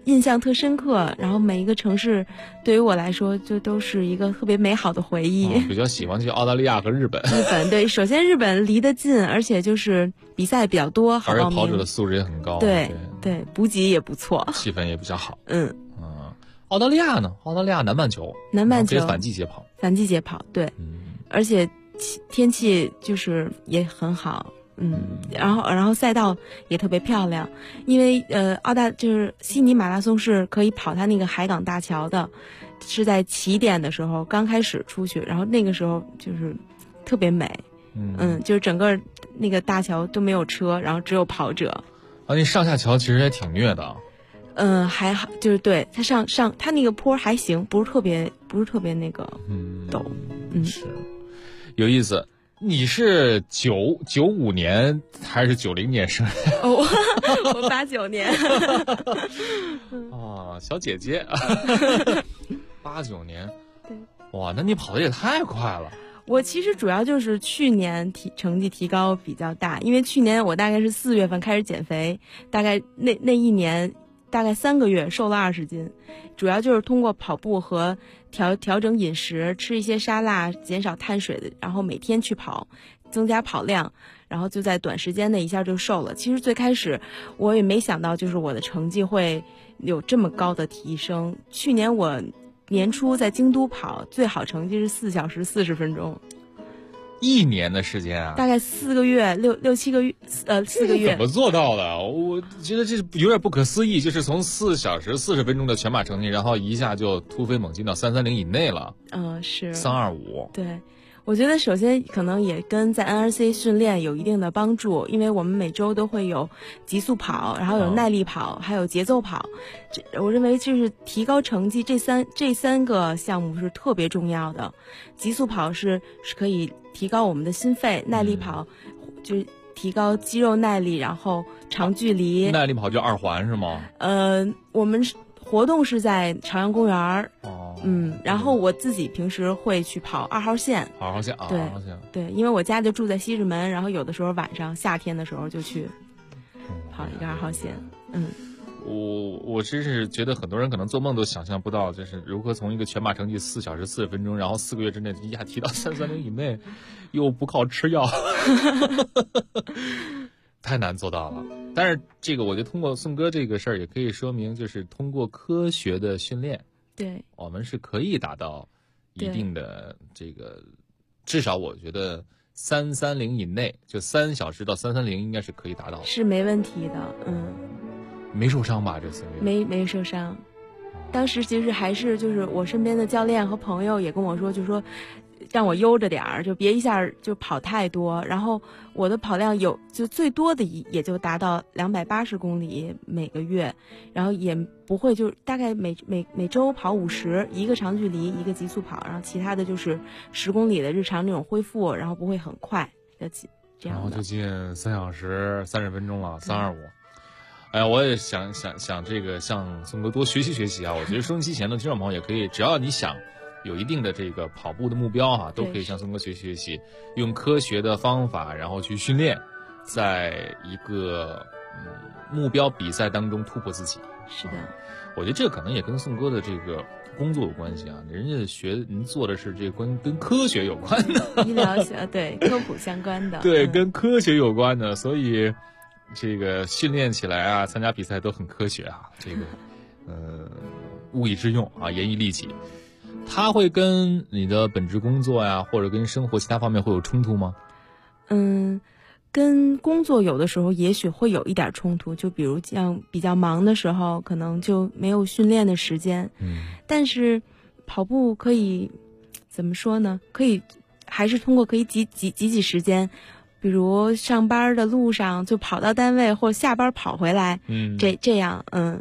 印象特深刻，然后每一个城市对于我来说就都是一个特别美好的回忆。 比较喜欢去澳大利亚和日本。 日本对，首先日本离得近，而且就是比赛比较多，好报名， 而且跑者的素质也很高。 对，补给也不错， 气氛也比较好。 澳大利亚呢？澳大利亚南半球可以反季节跑。 反季节跑，对，而且天气就是也很好。然后赛道也特别漂亮，因为就是悉尼马拉松是可以跑它那个海港大桥的，是在起点的时候刚开始出去，然后那个时候就是特别美，就是整个那个大桥都没有车，然后只有跑者。 那上下桥其实也挺虐的。 还好，就是对它它那个坡还行，不是特别那个陡。 是有意思。你是95年还是90年生？ 我89年。 小姐姐。89年。对。哇，那你跑的也太快了。 我其实主要就是去年成绩提高比较大，因为去年我大概是4月份开始减肥，大概那一年大概3个月瘦了20斤，主要就是通过跑步和调整饮食，吃一些沙拉，减少碳水的，然后每天去跑，增加跑量，然后就在短时间内一下就瘦了。其实最开始我也没想到，就是我的成绩会有这么高的提升。去年我年初在京都跑，最好成绩是4小时40分钟。 1年的时间啊， 大概4个月6、7个月，4个月。 怎么做到的？我觉得这有点不可思议，就是从4小时40分钟的全马成绩，然后一下就突飞猛进到330以内了。 是 325。 对，我觉得首先可能也跟在 NRC 训练有一定的帮助，因为我们每周都会有极速跑，然后有耐力跑，还有节奏跑。我认为就是提高成绩，这三个项目是特别重要的。极速跑是可以提高我们的心肺，耐力跑就是提高肌肉耐力，然后长距离。 耐力跑就2环是吗？ 我们活动是在朝阳公园。然后我自己平时会去跑2号线。 2号线啊， 对 2号线。 对，因为我家就住在西直门，然后有的时候晚上夏天的时候就去跑一个2号线。 我真是觉得很多人可能做梦都想象不到，就是如何从一个全马成绩4小时40分钟，然后4个月之内一下提到330以内，又不靠吃药，太难做到了。但是这个我觉得通过宋哥这个事儿也可以说明，就是通过科学的训练， 对， 我们是可以达到一定的这个，至少我觉得330以内，就3小时到330应该是可以达到的， 是没问题的。 没受伤吧？这次没受伤。当时其实还是就是我身边的教练和朋友也跟我说，就说让我悠着点儿，就别一下就跑太多。然后我的跑量就最多的也就达到280公里每个月，然后也不会就大概每周跑50，一个长距离，一个极速跑，然后其他的就是10公里的日常那种恢复，然后不会很快的这样的。 然后就近3小时30分钟了，325。哎呀，我也想这个向宋哥多学习学习啊！我觉得收音机前的听众朋友也可以，只要你想有一定的这个跑步的目标哈，都可以向宋哥学习学习，用科学的方法，然后去训练，在一个目标比赛当中突破自己。 是的， 我觉得这可能也跟宋哥的这个工作有关系啊，人家您做的是这个跟科学有关的， 医疗对科普相关的， 对，跟科学有关的，所以。这个训练起来啊，参加比赛都很科学啊，这个物以致用啊，严以利己。它会跟你的本职工作呀，或者跟生活其他方面会有冲突吗？ 跟工作有的时候也许会有一点冲突，就比如像比较忙的时候，可能就没有训练的时间。但是跑步可以怎么说呢？还是通过可以挤时间。比如上班的路上就跑到单位，或者下班跑回来，这样，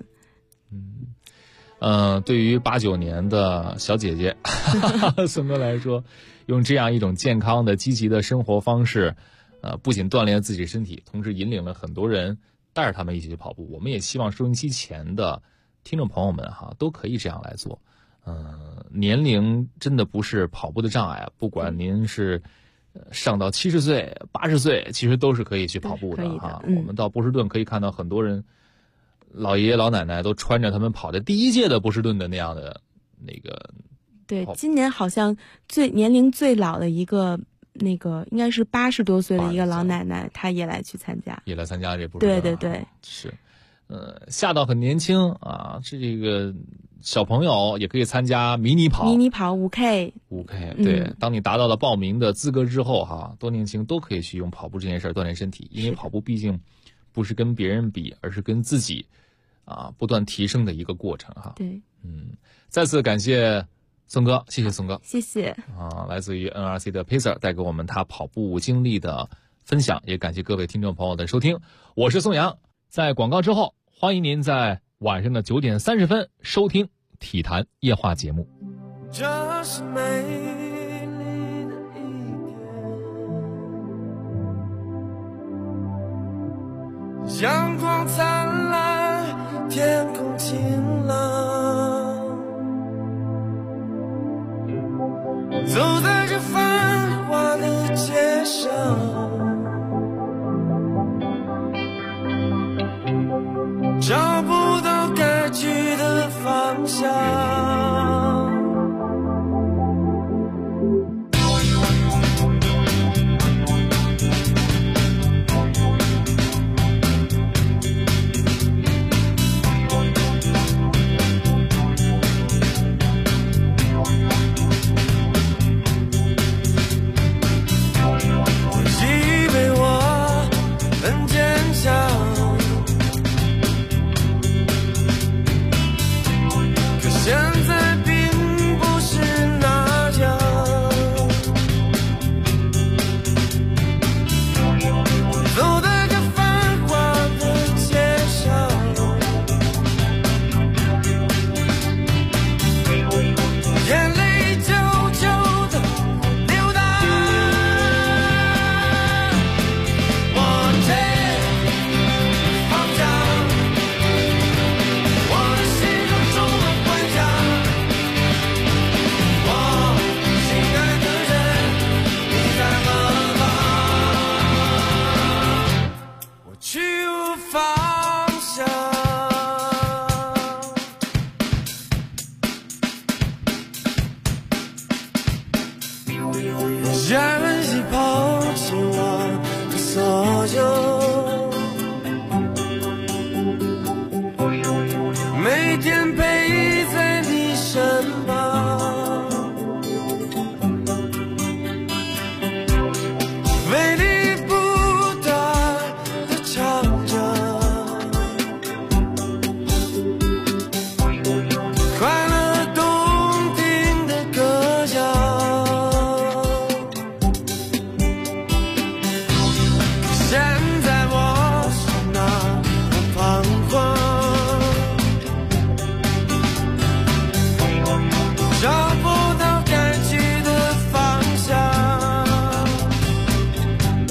对于89年的小姐姐宋哥来说，用这样一种健康的、积极的生活方式，不仅锻炼自己身体，同时引领了很多人，带着他们一起去跑步。我们也希望收音机前的听众朋友们都可以这样来做。年龄真的不是跑步的障碍啊，不管您是。上到70岁、80岁，其实都是可以去跑步的哈。我们到波士顿可以看到很多人， 老爷爷老奶奶都穿着他们跑的第一届的波士顿的那样的那个。 对，今年好像年龄最老的一个那个应该是80多岁的一个老奶奶，她也来去参加， 也来参加这波士顿。 对对对， 是，下到很年轻啊，这个小朋友也可以参加迷你跑 5K， 对，当你达到了报名的资格之后哈，多年轻都可以去用跑步这件事锻炼身体，因为跑步毕竟不是跟别人比，而是跟自己不断提升的一个过程哈。 对， 再次感谢宋哥，谢谢宋哥， 谢谢来自于 NRC 的 Pacer 带给我们他跑步经历的分享，也感谢各位听众朋友的收听，我是宋阳。在广告之后，欢迎您在晚上的9点30分收听体坛夜话节目。 这是美丽的一天，阳光灿烂，天空晴朗，走在这繁华的街上，找不到该去的方向，我以为我很坚强，现在并不是那样，走在这繁华的街上，眼泪久久的流淌，我这方向，我的心中充满幻想，我心爱的人，你在何方？我去无方向。任意抛弃我的所有，每天陪在你身旁，为你不断地唱着快乐动听的歌谣，现在我是那么彷徨，找不到该去的方向，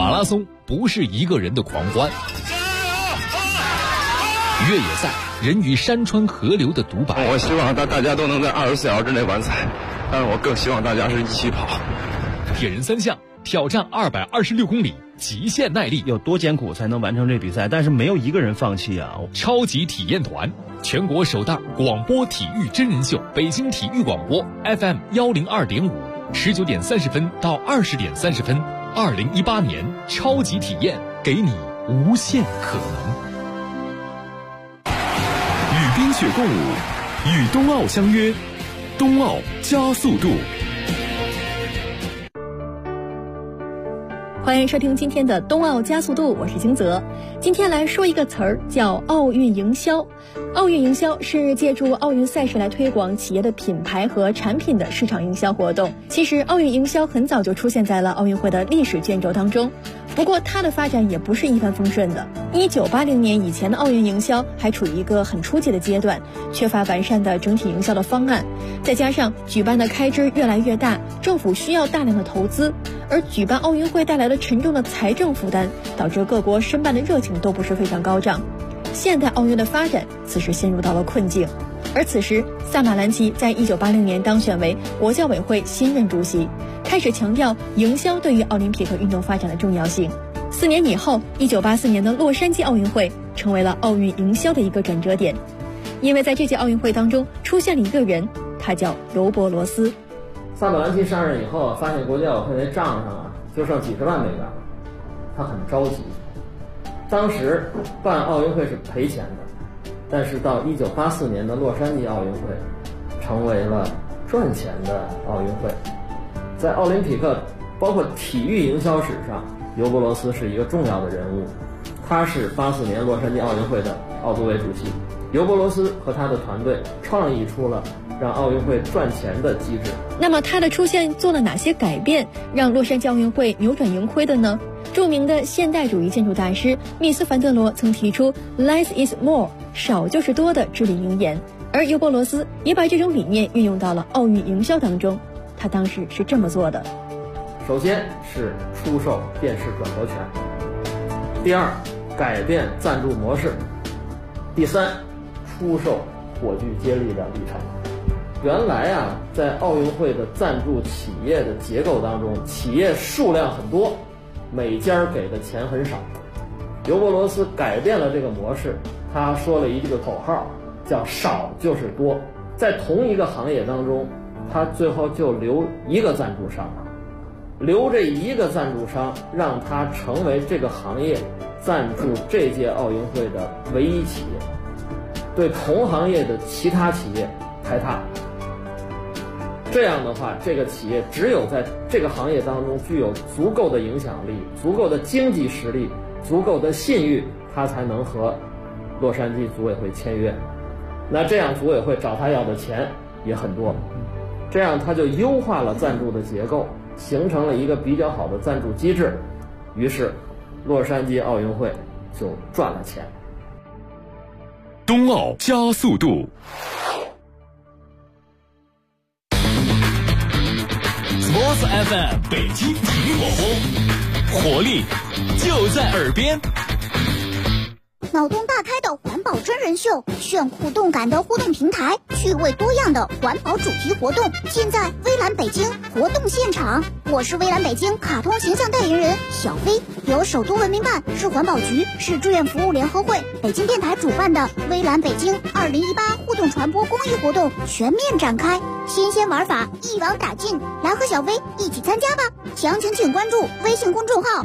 马拉松不是一个人的狂欢，越野赛人与山川河流的独白。 我希望大家都能在24小时之内完赛，但是我更希望大家是一起跑。 铁人三项挑战226公里，极限耐力， 有多艰苦才能完成这比赛？但是没有一个人放弃啊！ 超级体验团，全国首档广播体育真人秀，北京体育广播 FM 102.5，19点30分到20点30分，2018年超级体验，给你无限可能。 与冰雪共舞，与冬奥相约，冬奥加速度。 欢迎收听今天的冬奥加速度，我是金泽。今天来说一个词儿，叫奥运营销。奥运营销是借助奥运赛事来推广企业的品牌和产品的市场营销活动。其实奥运营销很早就出现在了奥运会的历史卷轴当中，不过它的发展也不是一帆风顺的。1980年以前的奥运营销还处于一个很初级的阶段，缺乏完善的整体营销的方案，再加上举办的开支越来越大，政府需要大量的投资，而举办奥运会带来了沉重的财政负担，导致各国申办的热情都不是非常高涨。现代奥运的发展此时陷入到了困境，而此时萨马兰奇在1980年当选为国教委会新任主席，开始强调营销对于奥林匹克运动发展的重要性。4年以后，1984年的洛杉矶奥运会成为了奥运营销的一个转折点，因为在这届奥运会当中出现了一个人，他叫尤伯罗斯。 萨马兰奇上任以后，发现国教委会那账上就剩几十万美元了，他很着急。当时办奥运会是赔钱的，但是到1984年的洛杉矶奥运会成为了赚钱的奥运会。在奥林匹克包括体育营销史上，尤伯罗斯是一个重要的人物，他是84年洛杉矶奥运会的奥组委主席。尤伯罗斯和他的团队创意出了让奥运会赚钱的机制。 那么他的出现做了哪些改变，让洛杉矶奥运会扭转盈亏的呢？著名的现代主义建筑大师密斯凡德罗曾提出 Less is more， 少就是多的至理名言，而尤伯罗斯也把这种理念运用到了奥运营销当中。他当时是这么做的： 首先是出售电视转播权，第二，改变赞助模式，第三，出售火炬接力的里程。原来在奥运会的赞助企业的结构当中，企业数量很多，每家给的钱很少。尤伯罗斯改变了这个模式，他说了一个口号，叫少就是多。在同一个行业当中，他最后就留一个赞助商，留这一个赞助商，让他成为这个行业赞助这届奥运会的唯一企业，对同行业的其他企业排他。这样的话，这个企业只有在这个行业当中具有足够的影响力、足够的经济实力、足够的信誉，他才能和洛杉矶组委会签约。那这样组委会找他要的钱也很多，这样他就优化了赞助的结构，形成了一个比较好的赞助机制，于是洛杉矶奥运会就赚了钱。 冬奥加速度。 Sports FM 北京体育广播，活力就在耳边。 脑洞大开的环保真人秀，炫酷动感的互动平台，趣味多样的环保主题活动，尽在微蓝北京活动现场。我是微蓝北京卡通形象代言人小飞，由首都文明办、市环保局、市志愿服务联合会、北京电台主办的微蓝北京2018互动传播公益活动全面展开，新鲜玩法一网打尽，来和小飞一起参加吧！详情请关注微信公众号